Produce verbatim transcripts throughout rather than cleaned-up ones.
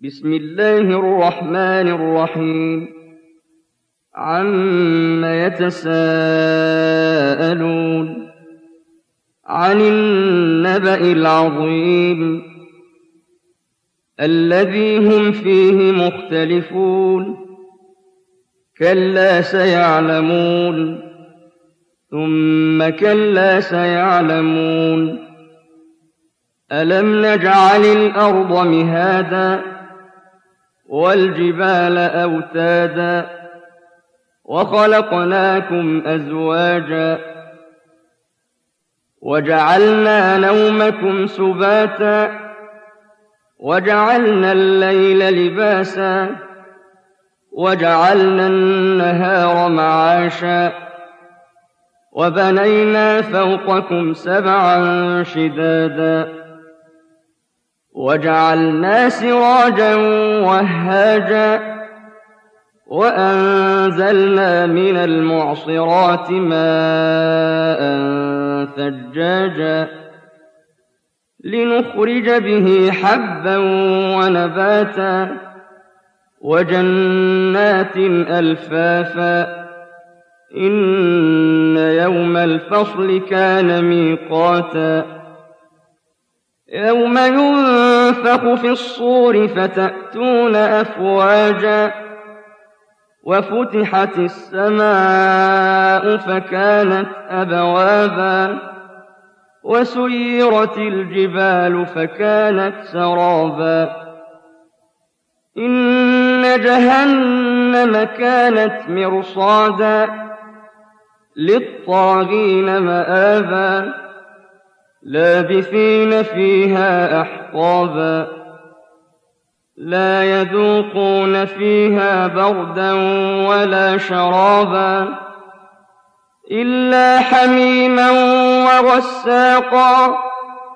بسم الله الرحمن الرحيم عم يتساءلون عن النبأ العظيم الذي هم فيه مختلفون كلا سيعلمون ثم كلا سيعلمون ألم نجعل الأرض مهادا والجبال أوتادا وخلقناكم أزواجا وجعلنا نومكم سباتا وجعلنا الليل لباسا وجعلنا النهار معاشا وبنينا فوقكم سبعا شدادا وجعلنا سراجا وهاجا وأنزلنا من المعصرات ماء ثجاجا لنخرج به حبا ونباتا وجنات ألفافا إن يوم الفصل كان ميقاتا يوم ينفخ في الصور فتأتون أفواجا وفتحت السماء فكانت أبوابا وسيرت الجبال فكانت سرابا إن جهنم كانت مرصادا للطاغين مآبا لابثين فيها أحقابا لا يذوقون فيها بردا ولا شرابا إلا حميما وغساقا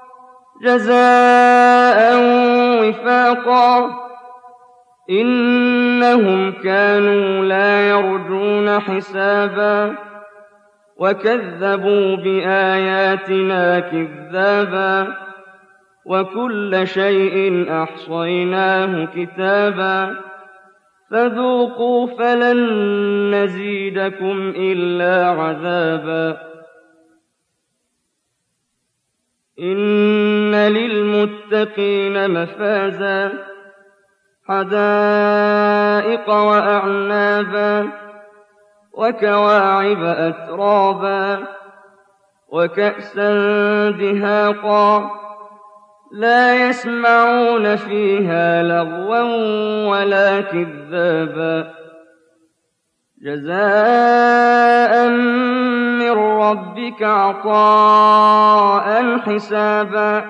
جزاء وفاقا إنهم كانوا لا يرجون حسابا وكذبوا بآياتنا كذابا وكل شيء أحصيناه كتابا فذوقوا فلن نزيدكم إلا عذابا إن للمتقين مفازا حدائق وأعنابا وكواعب أترابا وكأسا دهاقا لا يسمعون فيها لغوا ولا كذابا جزاء من ربك عطاء حسابا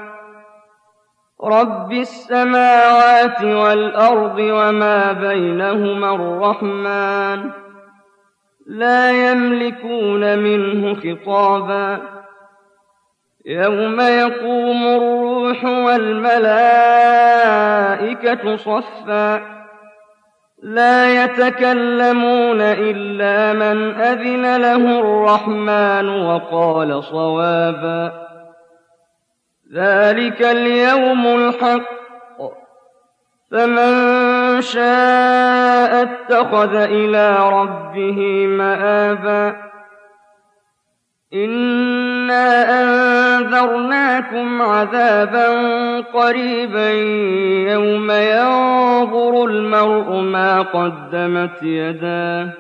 رب السماوات والأرض وما بينهما الرحمن لا يملكون منه خطابا يوم يقوم الروح والملائكة صفا لا يتكلمون إلا من أذن له الرحمن وقال صوابا ذلك اليوم الحق فمن شاء اتخذ إلى ربه مآبا إنا أنذرناكم عذابا قريبا يوم ينظر المرء ما قدمت يداه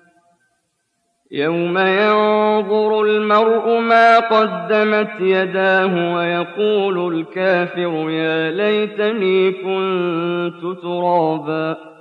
يوم ينظر المرء ما قدمت يداه ويقول الكافر يا ليتني كنت ترابا